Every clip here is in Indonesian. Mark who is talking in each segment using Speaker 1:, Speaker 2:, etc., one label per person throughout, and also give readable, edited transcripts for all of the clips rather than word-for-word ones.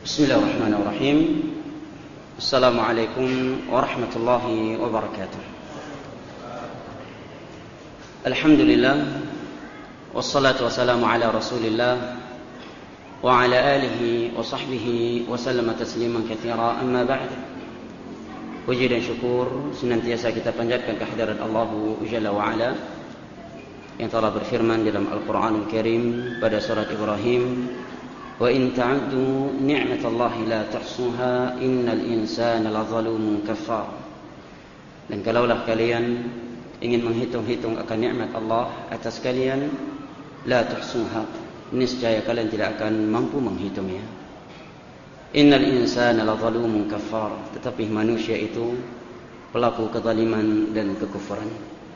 Speaker 1: Bismillahirrahmanirrahim. Assalamualaikum warahmatullahi wabarakatuh. Alhamdulillah, wassalatu wassalamu ala Rasulillah wa ala alihi wa sahbihi wa sallama tasliman katsira. Amma ba'd. Puji dan syukur senantiasa kita panjatkan kehadirat Allah Jalla wa Ala yang telah berfirman dalam Al-Qur'anul Karim pada surat Ibrahim, wa in ta'uddu ni'matallahi la tuhsuha innal insana lazalumun kafar. Dan kalaulah kalian ingin menghitung-hitung akan nikmat Allah atas kalian, la tuhsuha, niscaya kalian tidak akan mampu menghitungnya. Innal insana lazalumun kafar, tetapi manusia itu pelaku kezaliman dan kekufuran.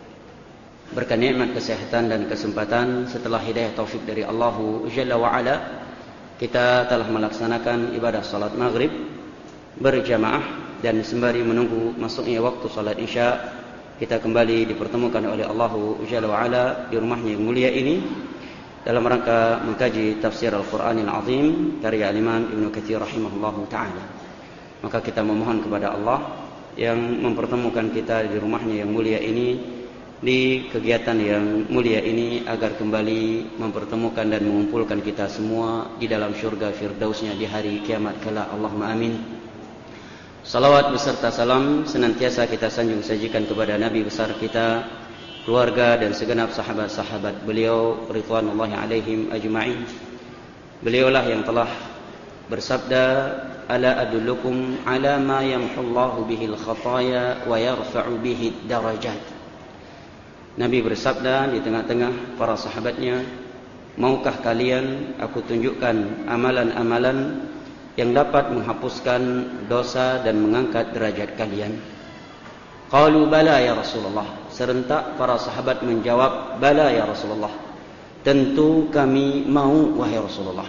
Speaker 1: Berkat nikmat kesehatan dan kesempatan setelah hidayah taufik dari Allah Jalla wa Ala, kita telah melaksanakan ibadah salat maghrib berjamaah, dan sembari menunggu masuknya waktu salat isya, kita kembali dipertemukan oleh Allah Jalla wa Ala di rumahnya yang mulia ini dalam rangka mengkaji tafsir Al-Quranil Azim karya Imam Ibnu Katsir rahimahullahu ta'ala. Maka kita memohon kepada Allah yang mempertemukan kita di rumahnya yang mulia ini, di kegiatan yang mulia ini, agar kembali mempertemukan dan mengumpulkan kita semua di dalam syurga firdausnya di hari kiamat kelak. Allahumma amin. Salawat beserta salam senantiasa kita sanjung sajikan kepada Nabi besar kita, keluarga dan segenap sahabat-sahabat beliau ridwanullahi alaihim ajma'in. Beliaulah yang telah bersabda, ala adullukum ala ma yamhullahu bihil khataya wa yarfa'u bihid darajat. Nabi bersabda di tengah-tengah para sahabatnya, maukah kalian aku tunjukkan amalan-amalan yang dapat menghapuskan dosa dan mengangkat derajat kalian? Qalu bala ya Rasulullah. Serentak para sahabat menjawab, bala ya Rasulullah, tentu kami mau wahai Rasulullah.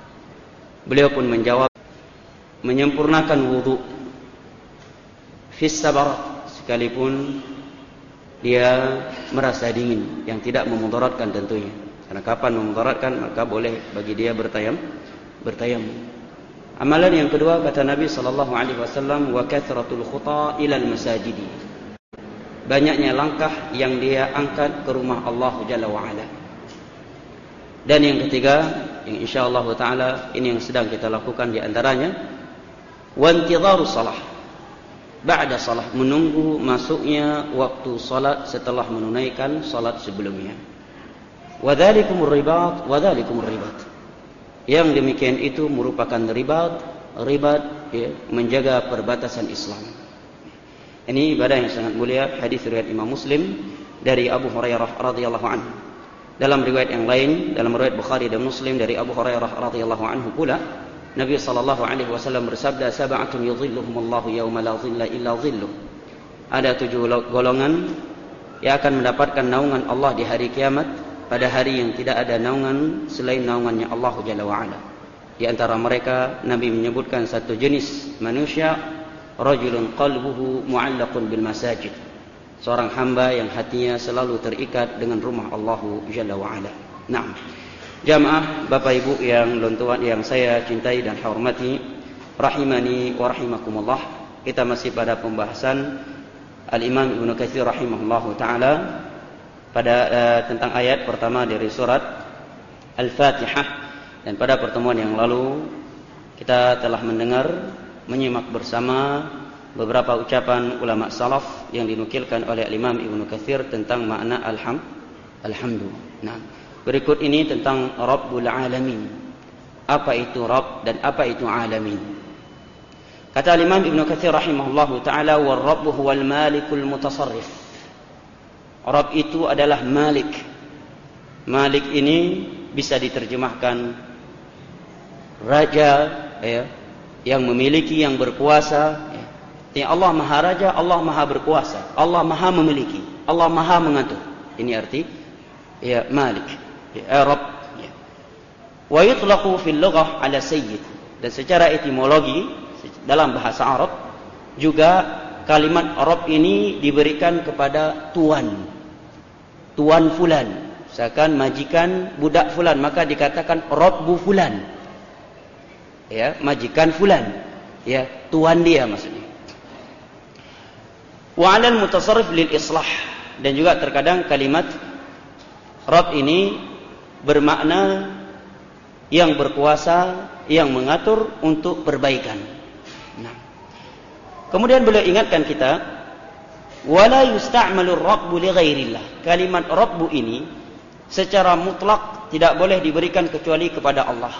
Speaker 1: Beliau pun menjawab, menyempurnakan wudu fis sabar, sekalipun dia merasa dingin, yang tidak memudaratkan tentunya. Karena kapan memudaratkan, maka boleh bagi dia bertayamum. Amalan yang kedua, kata Nabi sallallahu alaihi wasallam, wa kathratul khuta ilal masajidi, banyaknya langkah yang dia angkat ke rumah Allah Jalla wa Ala. Dan yang ketiga, yang insyaallah taala ini yang sedang kita lakukan di antaranya, wa intidharus salah ba'da salah, menunggu masuknya waktu salat setelah menunaikan salat sebelumnya. Wa dzalikumur ribat, wa dzalikumur ribat. Yang demikian itu merupakan ribat, ya, menjaga perbatasan Islam. Ini ibadah yang sangat mulia. Hadis riwayat Imam Muslim dari Abu Hurairah radhiyallahu anhu. Dalam riwayat yang lain, dalam riwayat Bukhari dan Muslim dari Abu Hurairah radhiyallahu anhu pula, Nabi sallallahu alaihi wasallam bersabda, sab'atun yudhilluhumullahu yauma la dhilla illa dhilluh. Ada 7 golongan yang akan mendapatkan naungan Allah di hari kiamat, pada hari yang tidak ada naungan selain naungannya Allah Jalla wa Ala. Di antara mereka Nabi menyebutkan satu jenis manusia, rajulun qalbuhu mu'allaqun bil masajid, seorang hamba yang hatinya selalu terikat dengan rumah Allah Jalla wa Ala. Naam. Jamaah Bapak Ibu yang lontuan yang saya cintai dan hormati, rahimani wa rahimakumullah. Kita masih pada pembahasan Al-Imam Ibnu Katsir rahimahullahu taala pada tentang ayat pertama dari surat Al-Fatihah. Dan pada pertemuan yang lalu kita telah menyimak bersama beberapa ucapan ulama salaf yang dinukilkan oleh Al-Imam Ibnu Katsir tentang makna alhamdu. Nah, berikut ini tentang Rabbul Alamin. Apa itu Rabb dan apa itu Alamin? Kata Imam Ibnu Katsir rahimahullahu taala, "War Rabbu huwal malikul mutasarrif." Rabb itu adalah Malik. Malik ini bisa diterjemahkan raja, ya, yang memiliki, yang berkuasa. Ya. Allah Maha Raja, Allah Maha Berkuasa, Allah Maha Memiliki, Allah Maha Mengatur. Ini arti ya Malik. Arab, ya. Wa yutlaqu fil lughah ala sayyid. Dan secara etimologi dalam bahasa Arab juga kalimat Arab ini diberikan kepada tuan fulan. Misalkan majikan budak fulan, maka dikatakan Rabbu fulan. Ya, majikan fulan. Ya, tuan dia maksudnya. Wa 'alal mutasarrif lil islah, dan juga terkadang kalimat Rabb ini bermakna yang berkuasa, yang mengatur untuk perbaikan. Nah, kemudian beliau ingatkan kita, wala yusta'malu ar-rabbu li ghairillah. Kalimat rabbu ini secara mutlak tidak boleh diberikan kecuali kepada Allah.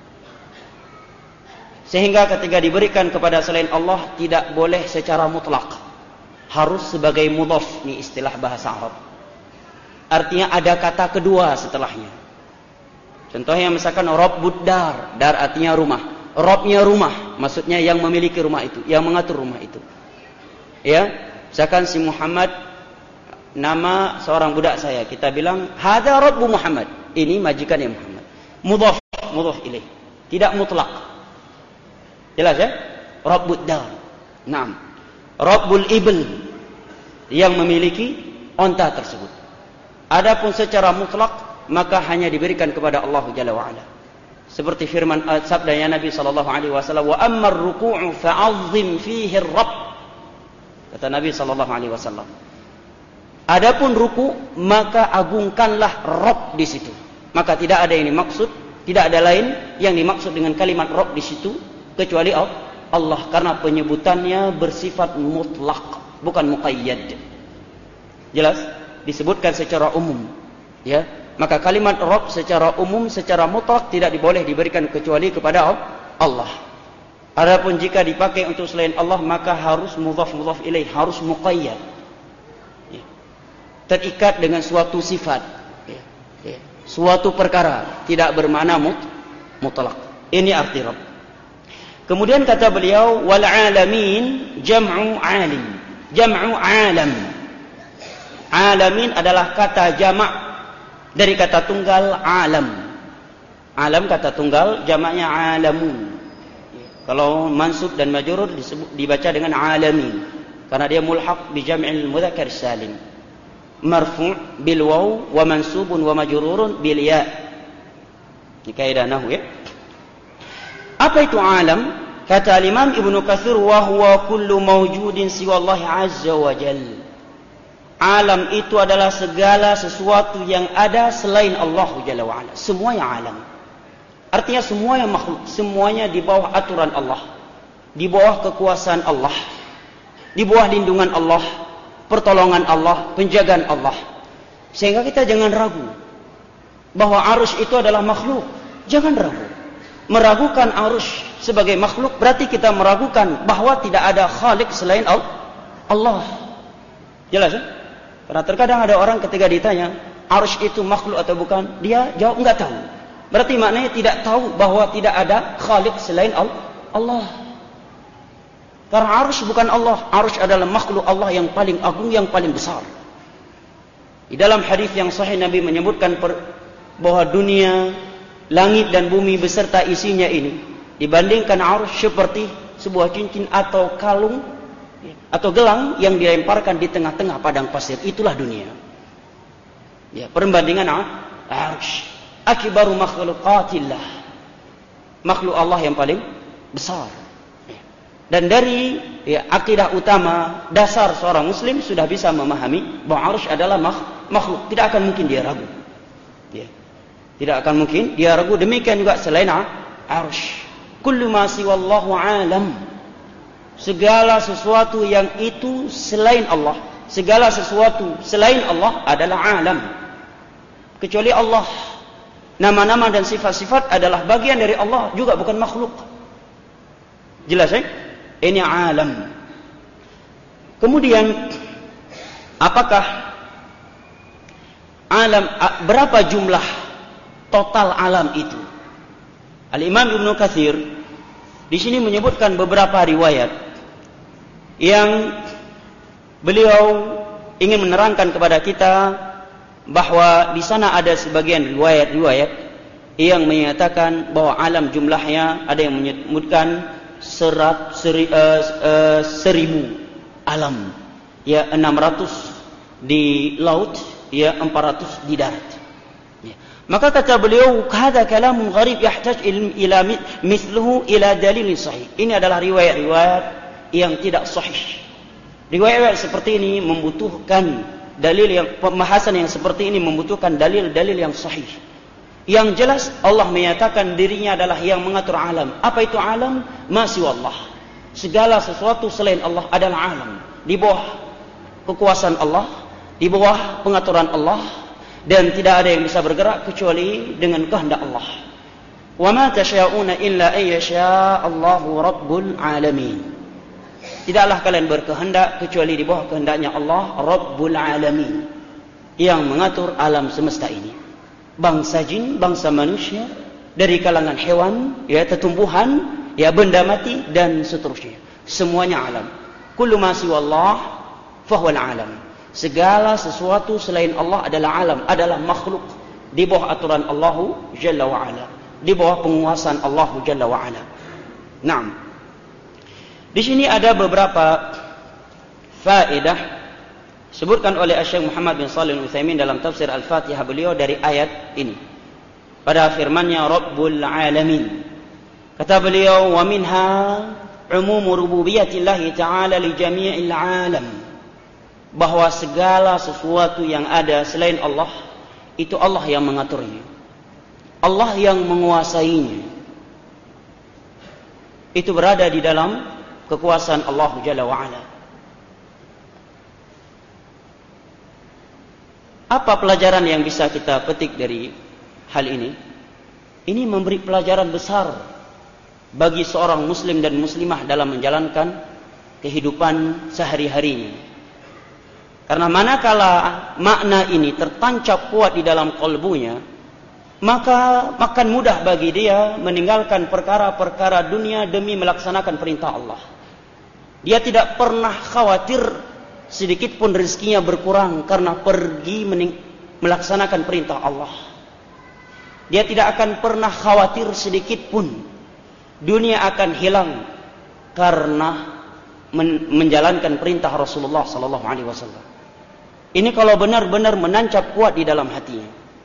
Speaker 1: Sehingga ketika diberikan kepada selain Allah tidak boleh secara mutlak. Harus sebagai mudhaf, ini istilah bahasa Arab. Artinya ada kata kedua setelahnya. Contohnya misalkan Rabbud dar, dar artinya rumah. Rabbnya rumah, maksudnya yang memiliki rumah itu, yang mengatur rumah itu. Ya, misalkan si Muhammad, nama seorang budak saya, kita bilang hadza Rabbu Muhammad, ini majikannya Muhammad. Mudhaf, mudhaf ilaih. Tidak mutlak. Jelas ya? Rabbud dar. Naam. Rabbul Ibl, yang memiliki onta tersebut. Adapun secara mutlak maka hanya diberikan kepada Allah Jalla wa Ala. Seperti firman sabdanya Nabi sallallahu alaihi wasallam, "Wa ammar ruku'u fa'azzim fihi ar-rabb." Kata Nabi sallallahu alaihi wasallam. Adapun ruku maka agungkanlah Rabb di situ. Maka tidak ada yang dimaksud, tidak ada lain yang dimaksud dengan kalimat Rabb di situ kecuali Allah, karena penyebutannya bersifat mutlak, bukan muqayyad. Jelas? Disebutkan secara umum. Ya, maka kalimat Rabb secara umum, secara mutlak tidak boleh diberikan kecuali kepada Allah. Adapun jika dipakai untuk selain Allah maka harus mudhaf ilaih, harus muqayyad. Ya. Terikat dengan suatu sifat. Ya. Ya. Suatu perkara, tidak bermakna mutlak. Ini arti Rabb. Kemudian kata beliau, wal alamin jam'u alim. Jam'u alam. Alamin adalah kata jamak dari kata tunggal alam. Alam kata tunggal, jamaknya alamun. Kalau mansub dan majrur dibaca dengan alamin, karena dia mulhaq bi jam'il mudzakkar salim. Marfu' bil waw wa mansubun wa majrurun bil ya. Ini kaidah nahwu ya. Apa itu alam? Kata Imam Ibnu Katsir, wa huwa kullu mawjudin siwa Allah azza wa jalla. Alam itu adalah segala sesuatu yang ada selain Allah Jalla wa Ala. Semuanya alam. Artinya semuanya makhluk, semuanya di bawah aturan Allah, di bawah kekuasaan Allah, di bawah lindungan Allah, pertolongan Allah, penjagaan Allah. Sehingga kita jangan ragu bahwa arus itu adalah makhluk. Jangan ragu. Meragukan arus sebagai makhluk berarti kita meragukan bahwa tidak ada khalik selain Allah. Jelas ya? Karena terkadang ada orang ketika ditanya arus itu makhluk atau bukan, dia jawab enggak tahu. Berarti maknanya tidak tahu bahwa tidak ada khalik selain Allah. Karena arus bukan Allah, arus adalah makhluk Allah yang paling agung, yang paling besar. Di dalam hadis yang sahih Nabi menyebutkan bahwa dunia, langit dan bumi beserta isinya ini dibandingkan arus seperti sebuah cincin atau kalung atau gelang yang dilemparkan di tengah-tengah padang pasir. Itulah dunia. Ya, perbandingan arus. Akbaru makhluqatillah. Makhluk Allah yang paling besar. Dan dari akidah utama dasar seorang muslim sudah bisa memahami bahwa arus adalah makhluk. Tidak akan mungkin dia ragu. Ya. Tidak akan mungkin dia ragu. Demikian juga selain arsh. Kullu ma siwallahu alam. Segala sesuatu yang itu selain Allah, segala sesuatu selain Allah adalah alam. Kecuali Allah. Nama-nama dan sifat-sifat adalah bagian dari Allah, juga bukan makhluk. Jelas ya? Ini alam. Kemudian apakah alam, berapa jumlah total alam itu? Al-Imam Ibnu Katsir di sini menyebutkan beberapa riwayat yang beliau ingin menerangkan kepada kita bahwa di sana ada sebagian riwayat-riwayat yang menyatakan bahwa alam jumlahnya ada yang menyebutkan 1000 alam, ya 600 di laut, ya 400 di darat. Ya. Maka kata beliau, "Hadza kalamun gharib yahtaj ila mithluhu ila dalil sahih." Ini adalah riwayat-riwayat yang tidak sahih. Riwayat seperti ini membutuhkan dalil yang pembahasan yang seperti ini membutuhkan dalil-dalil yang sahih. Yang jelas Allah menyatakan dirinya adalah yang mengatur alam. Apa itu alam? Ma siwa Allah. Segala sesuatu selain Allah adalah alam. Di bawah kekuasaan Allah, di bawah pengaturan Allah. Dan tidak ada yang bisa bergerak kecuali dengan kehendak Allah. Wa ma tasyauna illa an yasha Allahu rabbul alamin. Tidaklah kalian berkehendak kecuali di bawah kehendaknya Allah Rabbul alamin, yang mengatur alam semesta ini. Bangsa jin, bangsa manusia, dari kalangan hewan, ya tumbuhan, ya benda mati dan seterusnya. Semuanya alam. Kullu ma siwa Allah fahuwal alam. Segala sesuatu selain Allah adalah alam, adalah makhluk di bawah aturan Allahu Jalla wa'ala, di bawah penguasaan Allahu Jalla wa'ala. Naam. Di sini ada beberapa faedah disebutkan oleh Syekh Muhammad bin Shalih Al-Utsaimin dalam tafsir Al-Fatihah beliau dari ayat ini. Pada firman-Nya Rabbul Alamin. Kata beliau, "Wa minha umumu rububiyyatillahi ta'ala li jami'il 'alam." Bahwa segala sesuatu yang ada selain Allah, itu Allah yang mengaturnya. Allah yang menguasainya. Itu berada di dalam kekuasaan Allah Jalla wa'ala. Apa pelajaran yang bisa kita petik dari hal ini? Ini memberi pelajaran besar bagi seorang muslim dan muslimah dalam menjalankan kehidupan sehari-harinya. Karena manakala makna ini tertancap kuat di dalam kalbunya, maka akan mudah bagi dia meninggalkan perkara-perkara dunia demi melaksanakan perintah Allah. Dia tidak pernah khawatir sedikit pun rezekinya berkurang karena pergi melaksanakan perintah Allah. Dia tidak akan pernah khawatir sedikit pun dunia akan hilang karena menjalankan perintah Rasulullah sallallahu alaihi wasallam. Ini kalau benar-benar menancap kuat di dalam hatinya.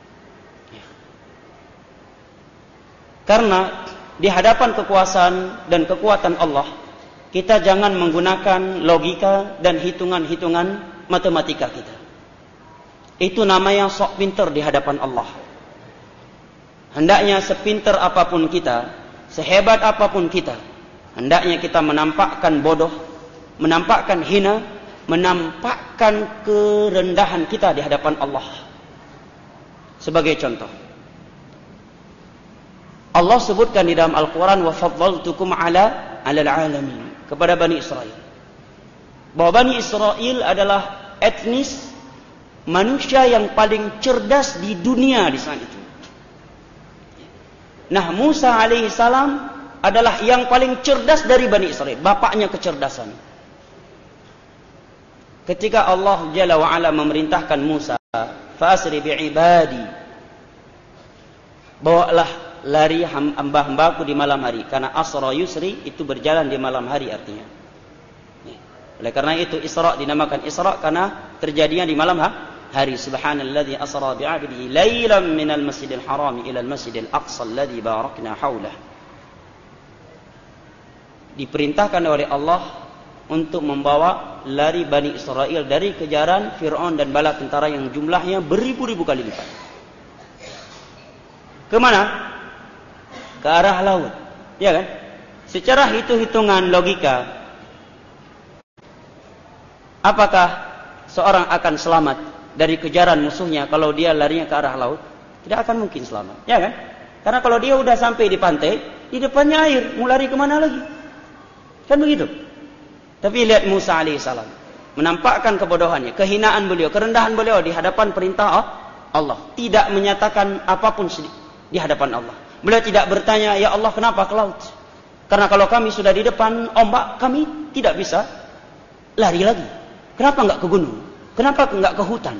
Speaker 1: Karena di hadapan kekuasaan dan kekuatan Allah, kita jangan menggunakan logika dan hitungan-hitungan matematika kita. Itu namanya sok pinter di hadapan Allah. Hendaknya sepinter apapun kita, sehebat apapun kita, hendaknya kita menampakkan bodoh, menampakkan hina, menampakkan kerendahan kita di hadapan Allah. Sebagai contoh, Allah sebutkan di dalam Al-Quran, wa faddaltukum ala alamin, kepada Bani Israel, bahwa Bani Israel adalah etnis manusia yang paling cerdas di dunia di saat itu. Nah, Musa alaihissalam adalah yang paling cerdas dari Bani Israel, bapaknya kecerdasan. Ketika Allah Jalla wa'ala memerintahkan Musa, "Fa'asri bi'ibadi," bawalah lari hamba-hambaku di malam hari. Karena asra yusri itu berjalan di malam hari artinya. Oleh karena itu Isra dinamakan Isra karena terjadinya di malam hari. Subhanalladzi asra bi'abdihi lailan minal masjidil harami ilal masjidil aqsa alladzi barakna haulah. Diperintahkan oleh Allah untuk membawa lari Bani Israel dari kejaran Fir'aun dan bala tentara yang jumlahnya beribu-ribu kali lipat. Kemana? Ke arah laut. Ya kan? Secara hitung-hitungan logika, apakah seorang akan selamat dari kejaran musuhnya kalau dia larinya ke arah laut? Tidak akan mungkin selamat. Ya kan? Karena kalau dia udah sampai di pantai, di depannya air, mau lari kemana lagi? Kan begitu. Tapi lihat Musa alaihissalam menampakkan kebodohannya, kehinaan beliau, kerendahan beliau di hadapan perintah Allah. Tidak menyatakan apapun di hadapan Allah. Beliau tidak bertanya, "Ya Allah, kenapa ke laut?" Karena kalau kami sudah di depan ombak, kami tidak bisa lari lagi. Kenapa enggak ke gunung? Kenapa enggak ke hutan?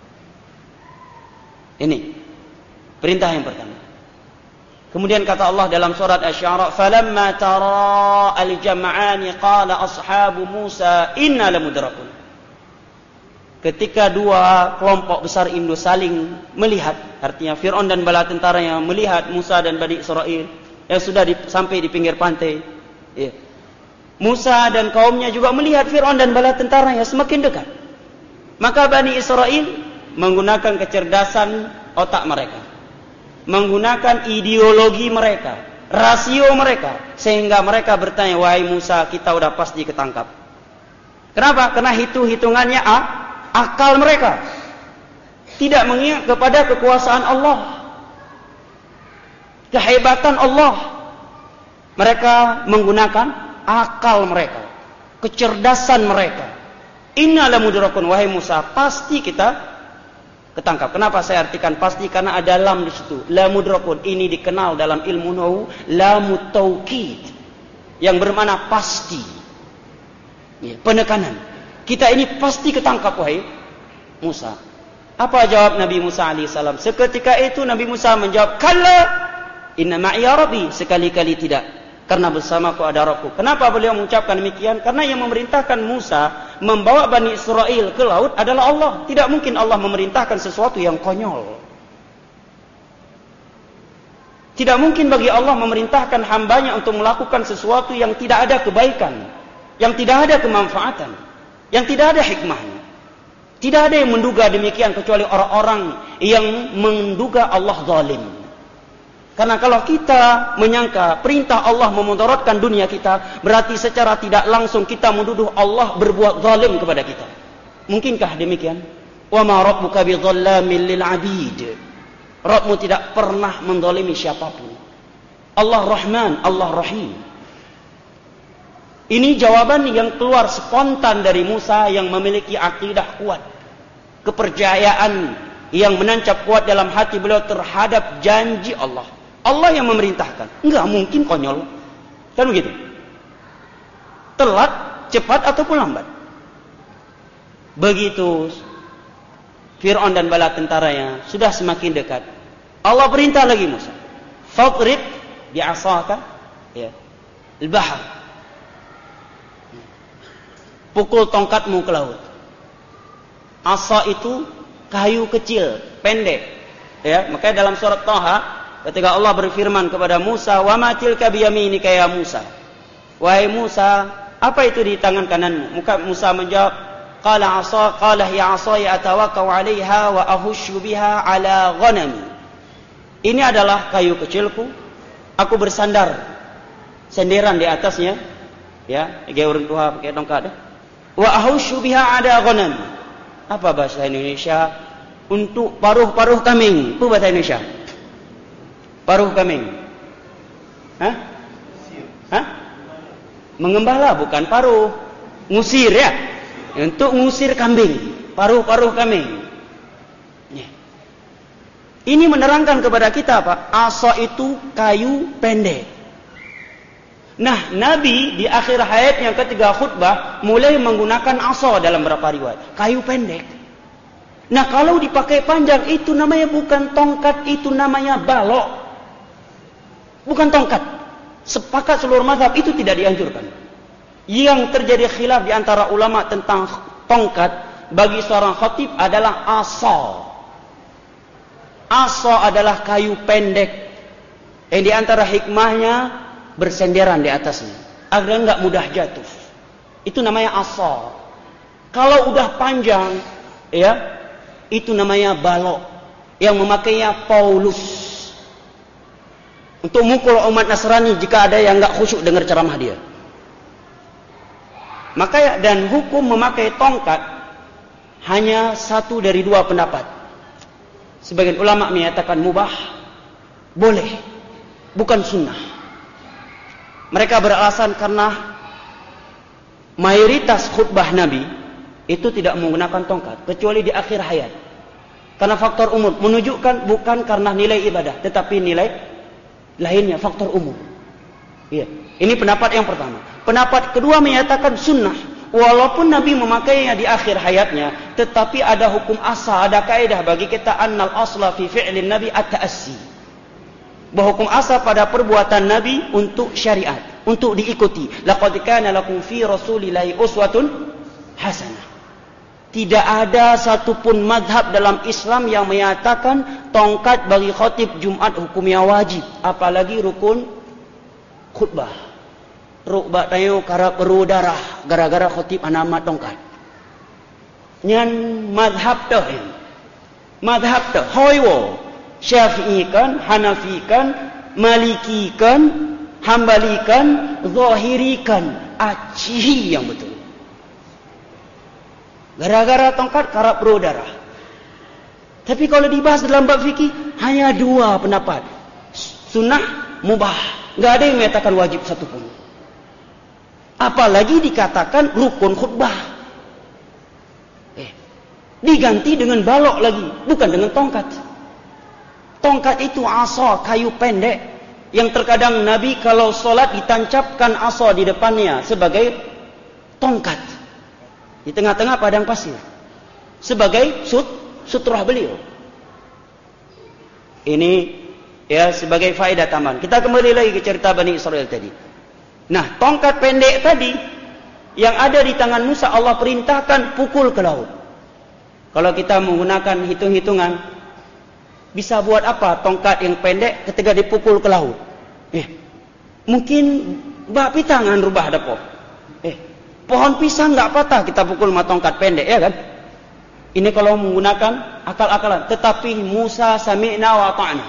Speaker 1: Ini perintah yang pertama. Kemudian kata Allah dalam surat Asy-Syu'ara, "Falamma tara al-jam'ani qala ashabu Musa inna lamudrakun." ketika dua kelompok besar Indo saling melihat, artinya Fir'aun dan bala tentaranya melihat Musa dan Bani Israel yang sudah sampai di pinggir pantai. Ya. Musa dan kaumnya juga melihat Fir'aun dan bala tentaranya semakin dekat. Maka Bani Israel menggunakan kecerdasan otak mereka, menggunakan ideologi mereka, rasio mereka, sehingga mereka bertanya, wahai Musa, kita udah pasti ketangkap. Kenapa? Karena hitungannya akal mereka tidak mengingat kepada kekuasaan Allah, kehebatan Allah. Mereka menggunakan akal mereka, kecerdasan mereka. Inna lamudrakun, wahai Musa, pasti kita ketangkap. Kenapa saya artikan pasti? Karena ada lam di situ. Lamudrakun ini dikenal dalam ilmu nahwu lamut taukid, yang bermakna pasti. Ya, penekanan. Kita ini pasti ketangkap, wahai Musa. Apa jawab Nabi Musa alaihissalam? Seketika itu Nabi Musa menjawab, kalla inna ma'iya rabbi, sekali-kali tidak, karena bersamaku ada Rabbku. Kenapa beliau mengucapkan demikian? Karena yang memerintahkan Musa membawa Bani Israel ke laut adalah Allah. Tidak mungkin Allah memerintahkan sesuatu yang konyol. Tidak mungkin bagi Allah memerintahkan hambanya untuk melakukan sesuatu yang tidak ada kebaikan, yang tidak ada kemanfaatan, yang tidak ada hikmahnya. Tidak ada yang menduga demikian kecuali orang-orang yang menduga Allah zalim. Karena kalau kita menyangka perintah Allah memudaratkan dunia kita, berarti secara tidak langsung kita menuduh Allah berbuat zalim kepada kita. Mungkinkah demikian? Wa ma rabbuka bidzallamin lil 'abid. Rabbmu tidak pernah menzalimi siapapun. Allah Rahman, Allah Rahim. Ini jawaban yang keluar spontan dari Musa yang memiliki akidah kuat, kepercayaan yang menancap kuat dalam hati beliau terhadap janji Allah. Allah yang memerintahkan, enggak mungkin konyol. Kan begitu? Telat, cepat ataupun lambat. Begitu Fir'aun dan bala tentaranya sudah semakin dekat, Allah perintah lagi Musa, fadrib bi'asaka ya al-bahr, pukul tongkatmu ke laut. Asa itu kayu kecil, pendek. Ya, makanya dalam surat Thaha ketika Allah berfirman kepada Musa, "Wa ma tilka biyaminika ya Musa?" Wahai Musa, apa itu di tangan kananmu? Maka Musa menjawab, "Qala 'asa, qala ya 'asaya atawakkau 'alaiha wa ahushu biha 'ala ghanami." Ini adalah kayu kecilku, aku bersandar senderan di atasnya, ya, kayak orang tua pakai tongkat. Wa ahushu biha 'ala ghanami. Apa bahasa Indonesia? Untuk paruh-paruh kambing. Apa bahasa Indonesia? Paruh kambing. Hah? Hah? Mengembala bukan paruh. Ngusir ya. Untuk ngusir kambing. Paruh-paruh kambing. Ya. Ini menerangkan kepada kita apa? Asa itu kayu pendek. Nah, Nabi di akhir hayatnya ketika khutbah mulai menggunakan asa dalam beberapa riwayat. Kayu pendek. Nah, kalau dipakai panjang itu namanya bukan tongkat, itu namanya balok. Bukan tongkat. Sepakat seluruh mazhab itu tidak dianjurkan. Yang terjadi khilaf di antara ulama tentang tongkat bagi seorang khatib adalah asa. Asa adalah kayu pendek yang di antara hikmahnya bersenderan di atasnya agar enggak mudah jatuh. Itu namanya asa. Kalau udah panjang, ya, itu namanya balok yang memakainya Paulus untuk mukul umat Nasrani jika ada yang enggak khusyuk dengar ceramah dia. Maka dan hukum memakai tongkat hanya satu dari dua pendapat. Sebagian ulama menyatakan mubah, boleh, bukan sunnah. Mereka beralasan karena mayoritas khutbah Nabi itu tidak menggunakan tongkat kecuali di akhir hayat. Karena faktor umur menunjukkan bukan karena nilai ibadah, tetapi nilai lainnya, faktor umur. Iya, ini pendapat yang pertama. Pendapat kedua menyatakan sunnah, walaupun Nabi memakainya di akhir hayatnya, tetapi ada hukum asal, ada kaidah bagi kita, annal asla fi fi'lin Nabi at-ta'assi. Bahwa hukum asal pada perbuatan Nabi untuk syariat, untuk diikuti. Laqad kana lakum fi Rasulillahi uswatun hasanah. Tidak ada satupun madhab dalam Islam yang menyatakan tongkat bagi khatib Jumat hukumnya wajib. Apalagi rukun khutbah. Rukbah tayo kara perlu darah gara-gara khatib anamat tongkat. Nyan madhab dah. Madhab dah. Hoiwo. Syafi'i kan, Hanafi kan, Maliki kan, Hambali kan, Zahiri kan. Acihi yang betul. Gara-gara tongkat karap perlu darah. Tapi kalau dibahas dalam bab fikih hanya dua pendapat. Sunnah, mubah. Enggak ada yang menyatakan wajib satupun. Apalagi dikatakan rukun khutbah. Diganti dengan balok lagi, bukan dengan tongkat. Tongkat itu asa, kayu pendek yang terkadang Nabi kalau solat ditancapkan asa di depannya sebagai tongkat. Di tengah-tengah padang pasir. Sebagai sutrah beliau. Ini ya sebagai faedah tambahan. Kita kembali lagi ke cerita Bani Israel tadi. Nah, tongkat pendek tadi yang ada di tangan Musa Allah perintahkan pukul ke laut. Kalau kita menggunakan hitung-hitungan, bisa buat apa tongkat yang pendek ketika dipukul ke laut? Mungkin bapi tangan rubah dapo. Pohon pisang enggak patah kita pukul sama tongkat pendek, ya kan? Ini kalau menggunakan akal-akalan. Tetapi Musa sami'na wa ta'na.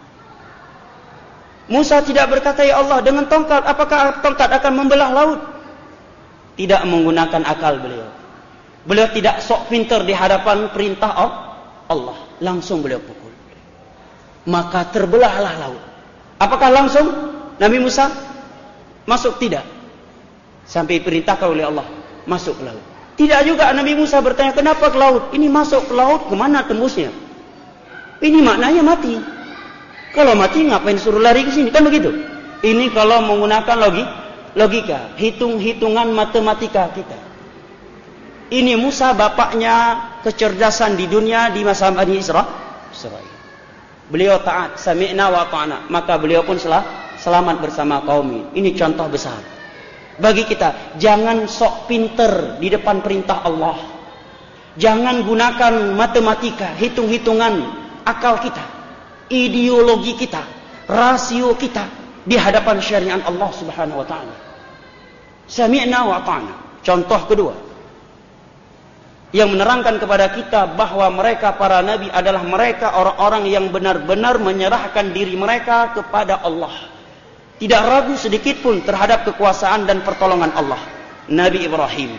Speaker 1: Musa tidak berkata, ya Allah, dengan tongkat, apakah tongkat akan membelah laut? Tidak menggunakan akal beliau. Beliau tidak sok pintar di hadapan perintah Allah. Langsung beliau pukul. Maka terbelahlah laut. Apakah langsung Nabi Musa masuk? Tidak. Sampai perintahkan oleh Allah masuk ke laut. Tidak juga Nabi Musa bertanya, kenapa ke laut? Ini masuk ke laut, kemana tembusnya? Ini maknanya mati. Kalau mati ngapain suruh lari ke sini? Kan begitu. Ini kalau menggunakan logika, hitung-hitungan matematika kita. Ini Musa bapaknya kecerdasan di dunia di masa Bani Israel. Beliau taat, sami'na wa ta'na, maka beliau pun selamat bersama kaum ini. Ini contoh besar. Bagi kita, jangan sok pinter di depan perintah Allah. Jangan gunakan matematika, hitung-hitungan akal kita, ideologi kita, rasio kita di hadapan syariat Allah Subhanahu wa taala. Sami'na wa ta'na. Contoh kedua yang menerangkan kepada kita bahwa mereka para nabi adalah mereka orang-orang yang benar-benar menyerahkan diri mereka kepada Allah. Tidak ragu sedikit pun terhadap kekuasaan dan pertolongan Allah. Nabi Ibrahim.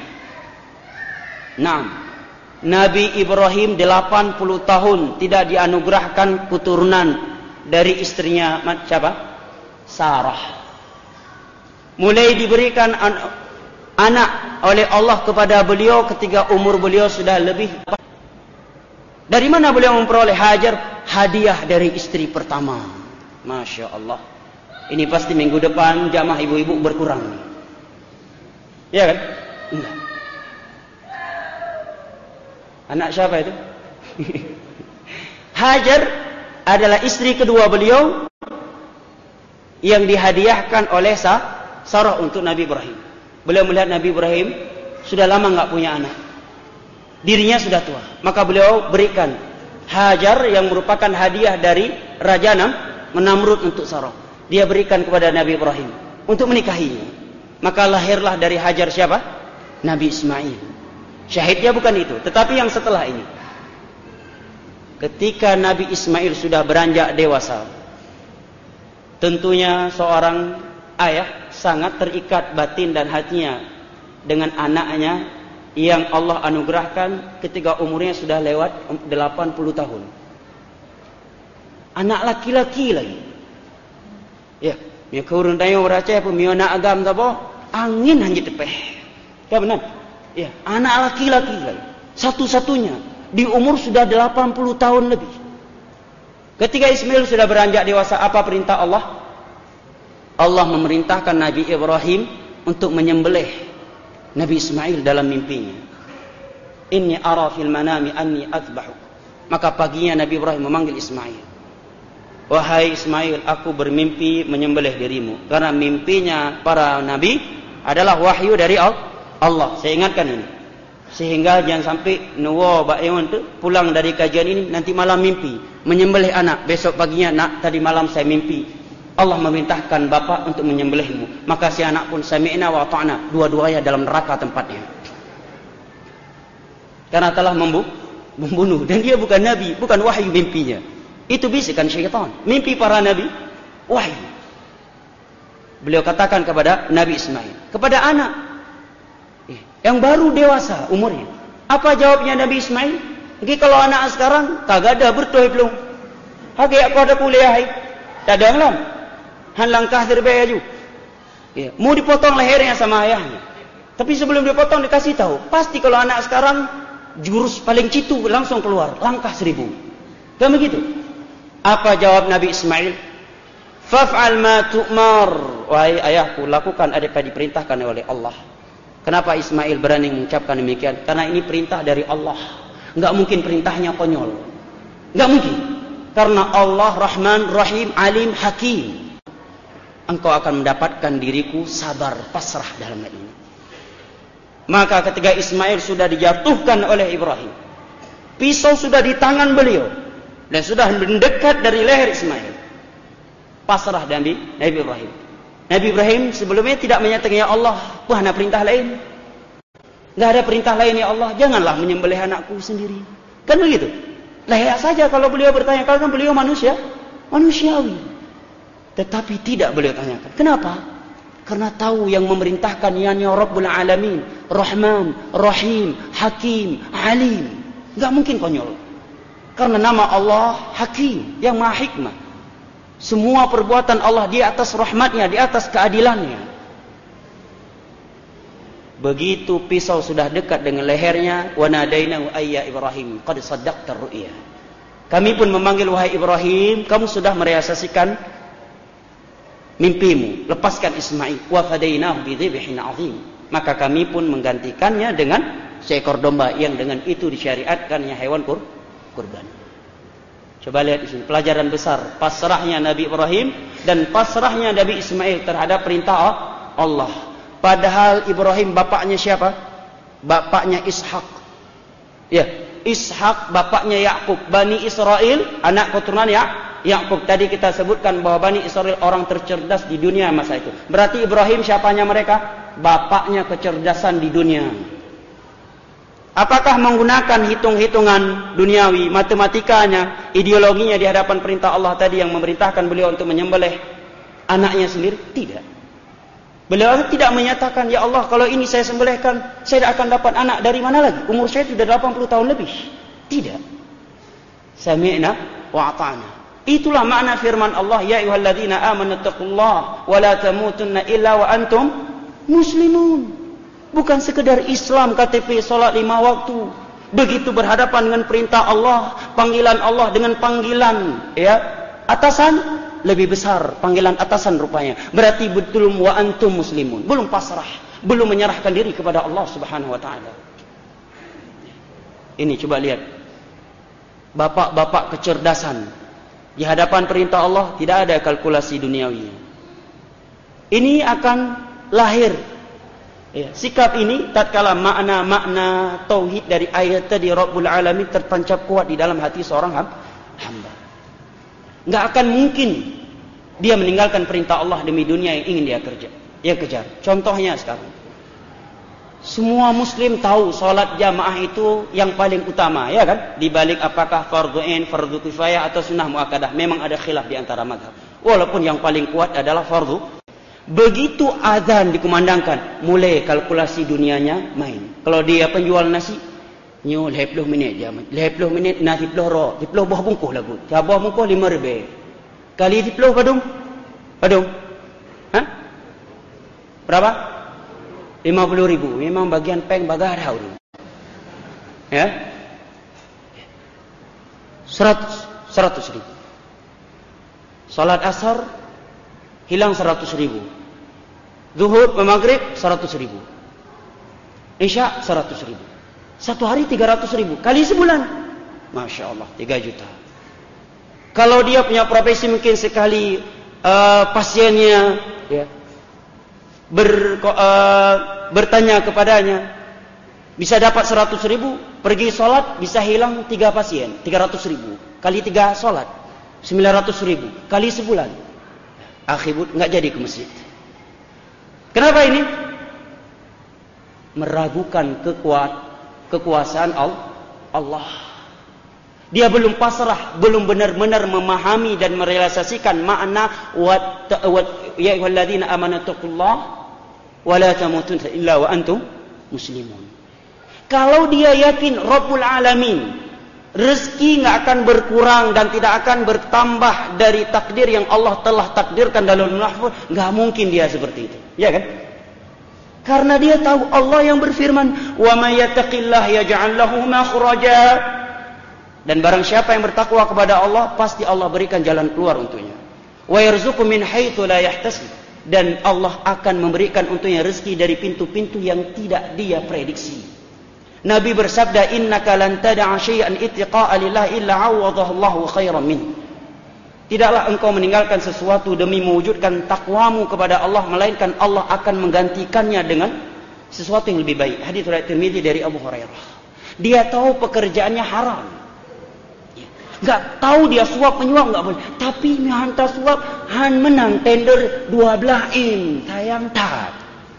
Speaker 1: Nabi Ibrahim 80 tahun tidak dianugerahkan keturunan dari istrinya siapa? Sarah. Mulai diberikan anak oleh Allah kepada beliau ketika umur beliau sudah lebih. Dari mana beliau memperoleh Hajar? Hadiah dari istri pertama. Masya Allah. Ini pasti minggu depan jamaah ibu-ibu berkurang. Ya kan? Enggak. Anak siapa itu? Hajar adalah istri kedua beliau yang dihadiahkan oleh Sarah untuk Nabi Ibrahim. Beliau melihat Nabi Ibrahim sudah lama enggak punya anak. Dirinya sudah tua. Maka beliau berikan Hajar yang merupakan hadiah dari Raja Namrud untuk Sarah. Dia berikan kepada Nabi Ibrahim untuk menikahinya. Maka lahirlah dari Hajar siapa? Nabi Ismail. Syahidnya bukan itu, tetapi yang setelah ini. Ketika Nabi Ismail sudah beranjak dewasa, tentunya seorang ayah sangat terikat batin dan hatinya dengan anaknya yang Allah anugerahkan ketika umurnya sudah lewat 80 tahun. Anak laki-laki lagi. Ya, mi kurun tayo beraca apa mi anak agam tabo angin hanya tepeh. Ya benar. Ya, anak laki-laki lagi. Satu-satunya di umur sudah 80 tahun lebih. Ketika Ismail sudah beranjak dewasa, apa perintah Allah? Allah memerintahkan Nabi Ibrahim untuk menyembelih Nabi Ismail dalam mimpinya. Inni ara fil manami anni athbahu. Maka paginya Nabi Ibrahim memanggil Ismail. Wahai Ismail, aku bermimpi menyembelih dirimu. Karena mimpinya para nabi adalah wahyu dari Allah. Saya ingatkan ini. Sehingga jangan sampai nuwa Baewan tu pulang dari kajian ini nanti malam mimpi menyembelih anak, besok paginya nak tadi malam saya mimpi Allah memerintahkan bapa untuk menyembelihmu, maka si anak pun sami'na wa ta'na, dua-duanya dalam neraka tempatnya karena telah membunuh. Dan dia bukan nabi, bukan wahyu mimpinya, itu bisikan syaitan. Mimpi para nabi wahyu. Beliau katakan kepada Nabi Ismail, kepada anak yang baru dewasa umurnya. Apa jawabnya Nabi Ismail? Jadi kalau anak sekarang kagak ada bertuah belum. Hagi aku ada kuliah hai. Dadang lam. Han langkah terbaju. Ya, mau dipotong lehernya sama ayahnya. Tapi sebelum dipotong dikasih tahu, pasti kalau anak sekarang jurus paling citu langsung keluar, langkah 1000. Kan begitu? Apa jawab Nabi Ismail? Faf'al ma tu'mar. Wahai ayahku, lakukan apa yang diperintahkan oleh Allah. Kenapa Ismail berani mengucapkan demikian? Karena ini perintah dari Allah. Enggak mungkin perintahnya konyol. Enggak mungkin. Karena Allah Rahman, Rahim, Alim, Hakim. Engkau akan mendapatkan diriku sabar, pasrah dalam hal ini. Maka ketika Ismail sudah dijatuhkan oleh Ibrahim, pisau sudah di tangan beliau dan sudah mendekat dari leher Ismail, pasrah Nabi Ibrahim. Nabi Ibrahim sebelumnya tidak menyatakan, ya Allah, wah ada perintah lain. Tidak ada perintah lain, ya Allah, janganlah menyembelih anakku sendiri. Kan begitu? Layak saja kalau beliau bertanya, kalau kan beliau manusia, manusiawi. Tetapi tidak beliau tanyakan. Kenapa? Karena tahu yang memerintahkan ianya Rabbul Alamin, Rahman, Rahim, Hakim, Alim. Tidak mungkin konyol. Karena nama Allah Hakim, yang maha hikmah. Semua perbuatan Allah di atas rahmatnya, di atas keadilannya. Begitu pisau sudah dekat dengan lehernya, wa nadainahu ayya Ibrahim qad saddaqta ru'ya. Kami pun memanggil, wahai Ibrahim, kamu sudah merealisasikan mimpimu, lepaskan Ismail. Wa fadainahu bi dzibhin 'adzim. Maka kami pun menggantikannya dengan seekor domba yang dengan itu disyariatkannya hewan kurban. Coba lihat di sini pelajaran besar, pasrahnya Nabi Ibrahim dan pasrahnya Nabi Ismail terhadap perintah Allah. Padahal Ibrahim bapaknya siapa? Bapaknya Ishak. Ya, Ishak bapaknya Yakub, Bani Israel, anak keturunan Yakub. Tadi kita sebutkan bahwa Bani Israel orang tercerdas di dunia masa itu. Berarti Ibrahim siapanya mereka? Bapaknya kecerdasan di dunia. Apakah menggunakan hitung-hitungan duniawi, matematikanya, ideologinya di hadapan perintah Allah tadi yang memerintahkan beliau untuk menyembelih anaknya sendiri? Tidak. Beliau tidak menyatakan, ya Allah, kalau ini saya sembelihkan, saya akan dapat anak dari mana lagi? Umur saya sudah 80 tahun lebih. Tidak. Sami'na wa ata'na. Itulah makna firman Allah, ya ayyuhalladzina amanu taqullaha wa la tamutunna illa wa antum muslimun. Bukan sekedar Islam, KTP, salat 5 waktu. Begitu berhadapan dengan perintah Allah, panggilan Allah dengan panggilan atasan, lebih besar panggilan atasan rupanya. Berarti betul wa antum muslimun. Belum pasrah, belum menyerahkan diri kepada Allah Subhanahu wa taala. Ini coba lihat. Bapak-bapak kecerdasan. Di hadapan perintah Allah tidak ada kalkulasi duniawi. Ini akan lahir sikap ini tatkala makna-makna tauhid dari ayat tadi Rabbul Alamin tertancap kuat di dalam hati seorang hamba. Enggak akan mungkin dia meninggalkan perintah Allah demi dunia yang ingin dia kejar. Contohnya sekarang, semua muslim tahu salat jamaah itu yang paling utama, ya kan? Di balik apakah fardhu ain, fardhu kifayah atau sunnah muakkadah, memang ada khilaf di antara mazhab. Walaupun yang paling kuat adalah fardhu. Begitu azan dikumandangkan, mulai kalkulasi dunianya main. Kalau dia penjual nasi, nyo 20 minit je. 20 minit nasi 10 ro, 10 buah bungkus lagu. Buah bungkus 5 ribu. Kali 10 padung. Berapa? 50.000. Memang bagian peng bagarau tu. Ya. 100.000. Salat asar hilang 100.000. Zuhur, maghrib 100.000. Isya 100.000. Satu hari 300.000. Kali sebulan, Masya Allah 3 juta. Kalau dia punya profesi mungkin sekali pasiennya bertanya kepadanya, Bisa dapat 100.000, pergi sholat bisa hilang 3 pasien, 300.000. Kali 3 sholat, 900.000. Kali sebulan. Akhirnya nggak jadi ke masjid. Kenapa ini? Meragukan kekuasaan Allah. Dia belum pasrah, belum benar-benar memahami dan merealisasikan makna ya ayyuhalladzina amanu taqullaha wa la tamutunna illa wa antum muslimun. Kalau dia yakin Rabbul Alamin, rezeki nggak akan berkurang dan tidak akan bertambah dari takdir yang Allah telah takdirkan dalam Al-Mahfuz, nggak mungkin dia seperti itu, ya kan? Karena dia tahu Allah yang berfirman, "Wa may yattaqillaha yaj'al lahu makhraja." Dan barang siapa yang bertakwa kepada Allah, pasti Allah berikan jalan keluar untuknya. Wa yarzuqu min haitsu la yahtasib. Dan Allah akan memberikan untuknya rezeki dari pintu-pintu yang tidak dia prediksi. Nabi bersabda, "Innaka lan tad'a syai'an ittiqa'a lillah illa 'awadahu Allahu khairan min." Tidaklah engkau meninggalkan sesuatu demi mewujudkan takwamu kepada Allah, melainkan Allah akan menggantikannya dengan sesuatu yang lebih baik. Hadits riwayat Tirmidzi dari Abu Hurairah. Dia tahu pekerjaannya haram. Enggak tahu dia suap menyuap enggak boleh. Tapi hantar suap han menang tender 12 M. Tayang tak.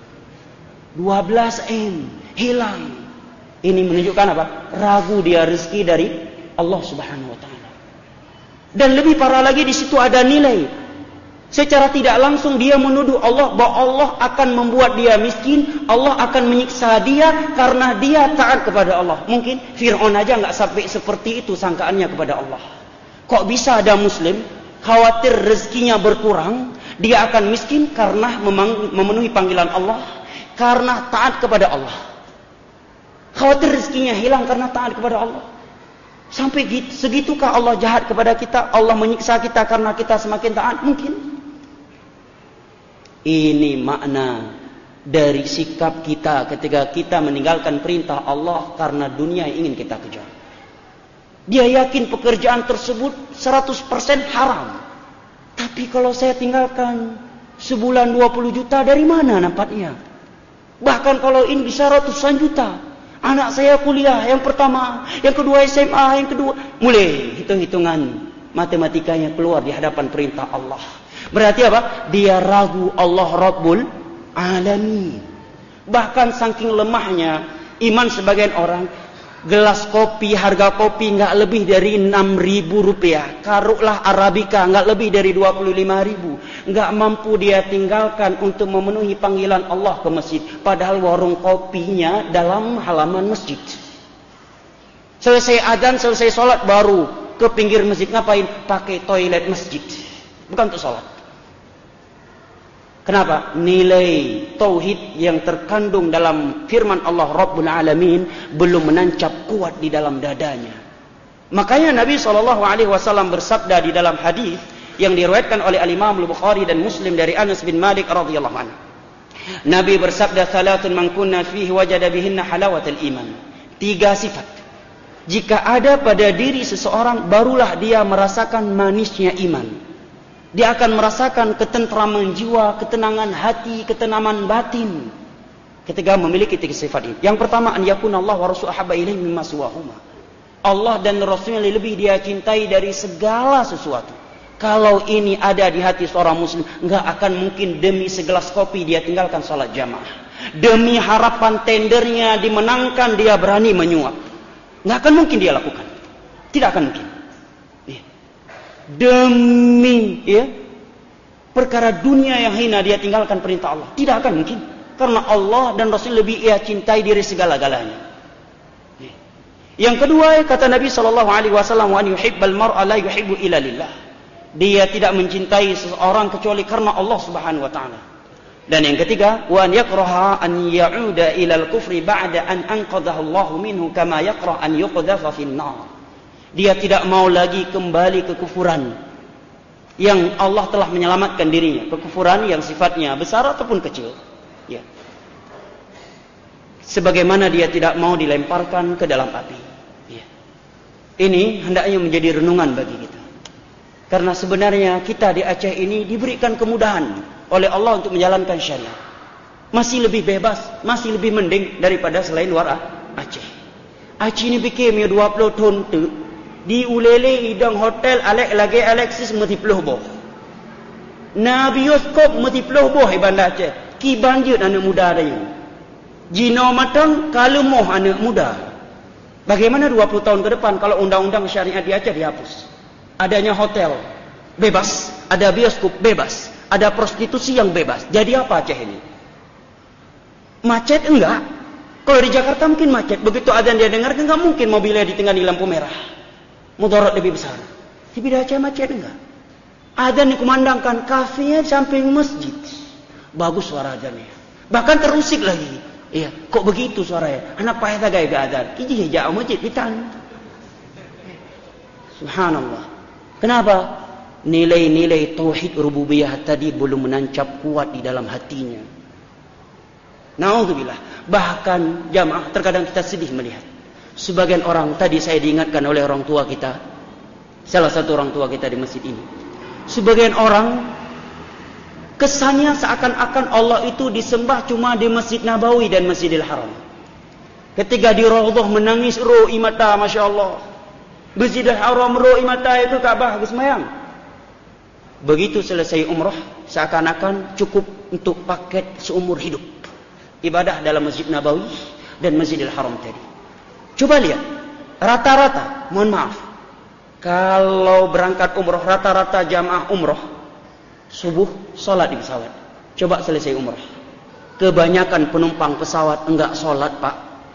Speaker 1: 12 M hilang. Ini menunjukkan apa? Ragu dia rezeki dari Allah Subhanahu wa taala. Dan lebih parah lagi di situ ada nilai. Secara tidak langsung dia menuduh Allah bahwa Allah akan membuat dia miskin, Allah akan menyiksa dia karena dia taat kepada Allah. Mungkin Fir'aun aja enggak sampai seperti itu sangkaannya kepada Allah. Kok bisa ada muslim khawatir rezekinya berkurang, dia akan miskin karena memenuhi panggilan Allah, karena taat kepada Allah. Khawatir rezekinya hilang karena taat kepada Allah. Sampai segitukah Allah jahat kepada kita? Allah menyiksa kita karena kita semakin taat? Mungkin. Ini makna dari sikap kita ketika kita meninggalkan perintah Allah karena dunia yang ingin kita kejar. Dia yakin pekerjaan tersebut 100% haram. Tapi kalau saya tinggalkan sebulan 20 juta, dari mana dapatnya? Bahkan kalau ini bisa ratusan juta. Anak saya kuliah, yang pertama, yang kedua SMA, yang kedua. Mulai hitung-hitungan matematikanya keluar di hadapan perintah Allah. Berarti apa? Dia ragu Allah Rabbul Alamin. Bahkan saking lemahnya iman sebagian orang, gelas kopi, harga kopi enggak lebih dari 6.000 rupiah. Karuklah Arabica enggak lebih dari 25.000. Enggak mampu dia tinggalkan untuk memenuhi panggilan Allah ke masjid. Padahal warung kopinya dalam halaman masjid. Selesai adzan, selesai sholat baru ke pinggir masjid. Ngapain? Pakai toilet masjid. Bukan untuk sholat. Kenapa? Nilai tauhid yang terkandung dalam firman Allah Rabbul Alamin belum menancap kuat di dalam dadanya. Makanya Nabi SAW bersabda di dalam hadis yang diriwayatkan oleh Al-Imam Al-Bukhari dan Muslim dari Anas bin Malik radhiyallahu anhu. Nabi bersabda, "Salatun man kunna fihi wajada bihinna halawatal iman." 3 sifat. Jika ada pada diri seseorang, barulah dia merasakan manisnya iman. Dia akan merasakan ketentraman jiwa, ketenangan hati, ketenangan batin ketika memiliki 3 sifat ini. Yang pertama, an yakuna Allah wa rasuluhu ahabba ilaihi mimma siwahuma. Allah dan Rasulnya lebih dia cintai dari segala sesuatu. Kalau ini ada di hati seorang muslim, enggak akan mungkin demi segelas kopi dia tinggalkan salat jamaah. Demi harapan tendernya dimenangkan dia berani menyuap. Enggak akan mungkin dia lakukan. Tidak akan mungkin. Demi perkara dunia yang hina dia tinggalkan perintah Allah. Tidak akan mungkin. Karena Allah dan Rasul lebih ia cintai dari segala-galanya. Yang kedua, kata Nabi SAW, "Wa an yuhibbal mar'a la yuhibbu illa lillah." Dia tidak mencintai seseorang kecuali karena Allah Subhanahu wa taala. Dan yang ketiga, "Wa an yakraha an ya'uda ila al-kufri ba'da an anqadhahu Allahu minhu kama yakrah an yuqdhafa fin nar." Dia tidak mau lagi kembali ke kufuran yang Allah telah menyelamatkan dirinya. Kekufuran yang sifatnya besar ataupun kecil. Ya. Sebagaimana dia tidak mau dilemparkan ke dalam api. Ya. Ini hendaknya menjadi renungan bagi kita. Karena sebenarnya kita di Aceh ini diberikan kemudahan oleh Allah untuk menjalankan syariat. Masih lebih bebas, masih lebih mending daripada selain luar Aceh. Aceh ni fikir 20 tahun tu di ulele hidang hotel Alexis mesti peluh boh. Na bioskop mesti peluh boh bandar Aceh. Ki banjir anak muda ada yang. Jino matang kalau moh anak muda. Bagaimana 20 tahun ke depan kalau undang-undang syariat di Aceh dihapus? Adanya hotel bebas, ada bioskop bebas, ada prostitusi yang bebas. Jadi apa Aceh ini? Macet enggak? Kalau di Jakarta mungkin macet. Begitu azan dia dengar, enggak mungkin mobilnya ditinggal di lampu merah. Mudarat lebih besar. Tapi di Aceh macet enggak? Azan dikumandangkan, kafenya samping masjid. Bagus suara azannya. Bahkan terusik lagi. Iya, kok begitu suaranya? Anak payah tak gaya azan. Kiji hijau masjid pitan. Subhanallah. Kenapa? Nilai-nilai tauhid rububiyah tadi belum menancap kuat di dalam hatinya. Na'udzubillah. Bahkan jamaah terkadang kita sedih melihat sebagian orang, tadi saya diingatkan oleh orang tua kita, salah satu orang tua kita di masjid ini. Sebagian orang kesannya seakan-akan Allah itu disembah cuma di Masjid Nabawi dan Masjidil Haram. Ketika di Raudhah menangis ro'i mata, Masya Allah. Masjidil Haram ro'i mata itu Ka'bah habis mayang. Begitu selesai umrah, seakan-akan cukup untuk paket seumur hidup ibadah dalam Masjid Nabawi dan Masjidil Haram tadi. Coba lihat, rata-rata, mohon maaf, kalau berangkat umrah, rata-rata jamaah umrah subuh sholat di pesawat. Coba selesai umrah, kebanyakan penumpang pesawat enggak sholat, Pak.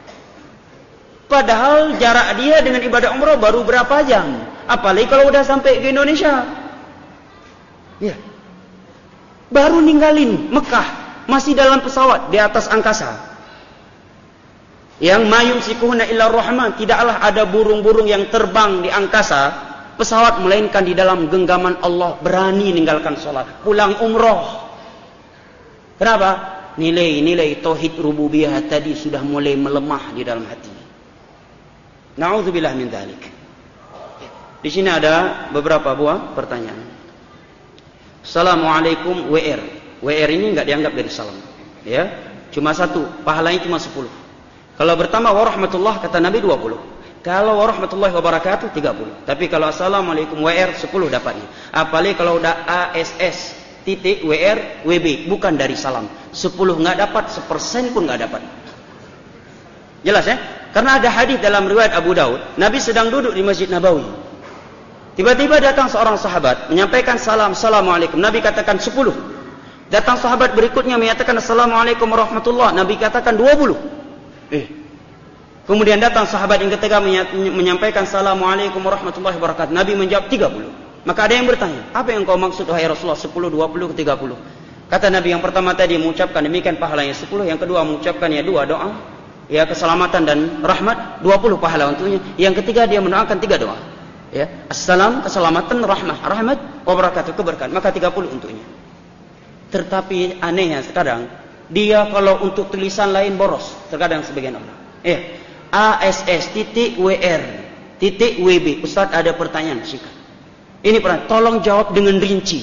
Speaker 1: Padahal jarak dia dengan ibadah umrah baru berapa jam. Apalagi kalau udah sampai ke Indonesia. Ya. Baru ninggalin Mekah, masih dalam pesawat di atas angkasa. Yang mayum sikuhna illa rahman, tidaklah ada burung-burung yang terbang di angkasa, pesawat melainkan di dalam genggaman Allah, berani ninggalkan sholat, pulang umroh. Kenapa? Nilai-nilai tauhid rububiyah tadi sudah mulai melemah di dalam hati. Na'udzubillah min dzalik. Di sini ada beberapa buah pertanyaan. Assalamualaikum WR. WR ini enggak dianggap dari salam. Ya, cuma satu, pahalanya cuma 10. Kalau bertambah warahmatullah kata Nabi 20. Kalau warahmatullahi wabarakatuh 30. Tapi kalau assalamualaikum WR 10 dapatnya. Apalagi kalau udah ASS titik WR WB, bukan dari salam. 10 enggak dapat, 1% pun enggak dapat. Jelas ya? Karena ada hadis dalam riwayat Abu Daud, Nabi sedang duduk di Masjid Nabawi. Tiba-tiba datang seorang sahabat menyampaikan salam, assalamualaikum. Nabi katakan 10. Datang sahabat berikutnya menyatakan assalamualaikum warahmatullah. Nabi katakan 20. Kemudian datang sahabat yang ketiga menyampaikan assalamualaikum warahmatullahi wabarakatuh. Nabi menjawab 30. Maka ada yang bertanya, apa yang kau maksud wahai Rasulullah 10, 20 ke 30? Kata Nabi yang pertama tadi mengucapkan demikian pahalanya 10, yang kedua mengucapkan ya 2 doa, ya keselamatan dan rahmat 20 pahala untuknya. Yang ketiga dia mendoakan 3 doa. Ya, assalam, keselamatan, rahmat, wabarakatuh, keberkahan, maka 30 untuknya. Tetapi anehnya sekarang, dia kalau untuk tulisan lain boros, terkadang sebagian orang. ASS titik WR titik WB. Ustaz ada pertanyaan singkat. Ini pertanyaan, tolong jawab dengan rinci.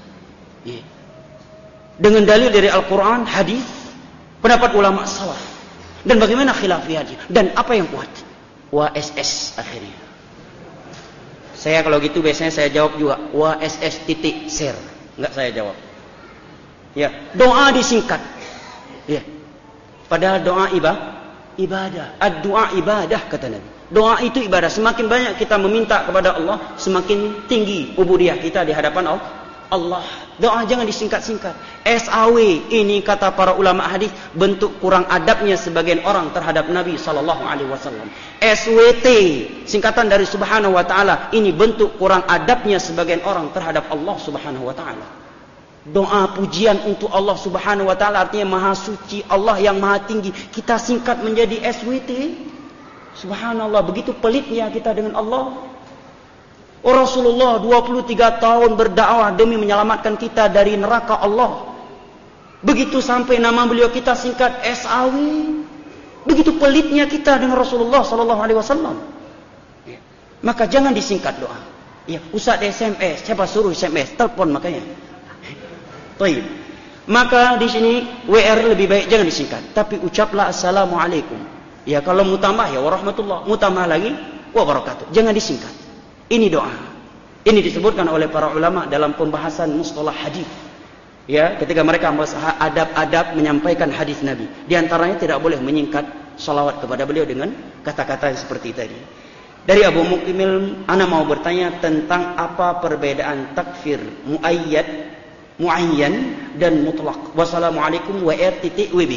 Speaker 1: Dengan dalil dari Al-Quran, hadis, pendapat ulama salaf. Dan bagaimana khilafiyahnya? Dan apa yang kuat? WSS akhirnya. Saya kalau gitu biasanya saya jawab juga WSS titik share. Enggak saya jawab. Ya, doa disingkat. Ya. Padahal doa ibadah. Ad-doa ibadah kata Nabi. Doa itu ibadah. Semakin banyak kita meminta kepada Allah, semakin tinggi ubudiyah kita di hadapan Allah. Doa jangan disingkat-singkat. SAW ini kata para ulama hadis bentuk kurang adabnya sebagian orang terhadap Nabi SAW. SWT singkatan dari Subhanahu Wa Taala ini bentuk kurang adabnya sebagian orang terhadap Allah Subhanahu Wa Taala. Doa pujian untuk Allah Subhanahu Wa Taala artinya maha suci, Allah yang maha tinggi. Kita singkat menjadi SWT. Subhanallah, begitu pelitnya kita dengan Allah. Rasulullah 23 tahun berdakwah demi menyelamatkan kita dari neraka Allah. Begitu sampai nama beliau kita singkat SAW. Begitu pelitnya kita dengan Rasulullah SAW. Ya. Maka jangan disingkat doa. Ya, Ustaz SMS, siapa suruh SMS? Telepon makanya. Baik. Maka di sini WR lebih baik jangan disingkat, tapi ucaplah assalamualaikum. Ya kalau mau tambah ya warahmatullah, mau tambah lagi wabarakatuh. Jangan disingkat. Ini doa. Ini disebutkan oleh para ulama dalam pembahasan mustalah hadis. Ya, ketika mereka membahas adab-adab menyampaikan hadis Nabi. Di antaranya tidak boleh menyingkat salawat kepada beliau dengan kata-kata yang seperti tadi. Dari Abu Muqimil, ana mau bertanya tentang apa perbedaan takfir muayyan dan mutlak. Wassalamualaikum WB.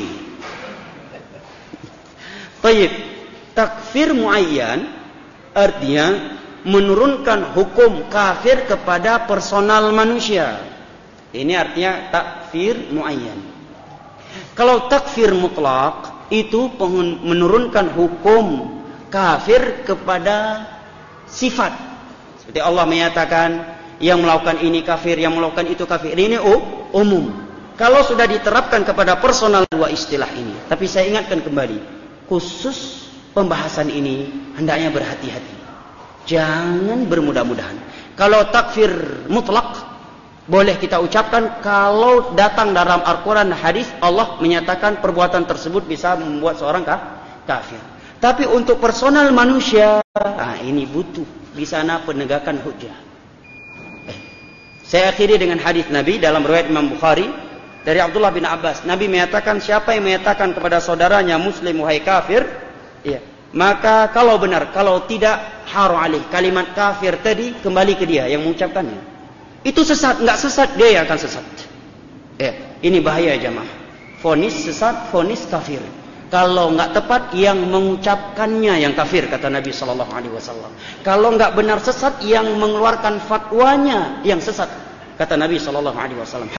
Speaker 1: Baik, takfir muayyan artinya menurunkan hukum kafir kepada personal manusia. Ini artinya takfir muayyan. Kalau takfir mutlak itu menurunkan hukum kafir kepada sifat. Seperti Allah menyatakan yang melakukan ini kafir, yang melakukan itu kafir. Ini umum. Kalau sudah diterapkan kepada personal dua istilah ini. Tapi saya ingatkan kembali, khusus pembahasan ini hendaknya berhati-hati. Jangan bermudah-mudahan. Kalau takfir mutlak boleh kita ucapkan kalau datang dalam Al-Quran dan hadis Allah menyatakan perbuatan tersebut bisa membuat seorang kafir. Tapi untuk personal manusia, ini butuh di sana penegakan hujjah. Saya akhiri dengan hadis Nabi dalam riwayat Imam Bukhari dari Abdullah bin Abbas. Nabi menyatakan siapa yang menyatakan kepada saudaranya muslim wahai kafir, ya, maka kalau benar, kalau tidak haru alih, kalimat kafir tadi kembali ke dia yang mengucapkannya. Itu sesat, enggak sesat dia yang akan sesat. Ini bahaya jamaah. Fonis sesat, fonis kafir. Kalau enggak tepat yang mengucapkannya yang kafir kata Nabi sallallahu alaihi wasallam. Kalau enggak benar sesat yang mengeluarkan fatwanya yang sesat kata Nabi sallallahu alaihi wasallam.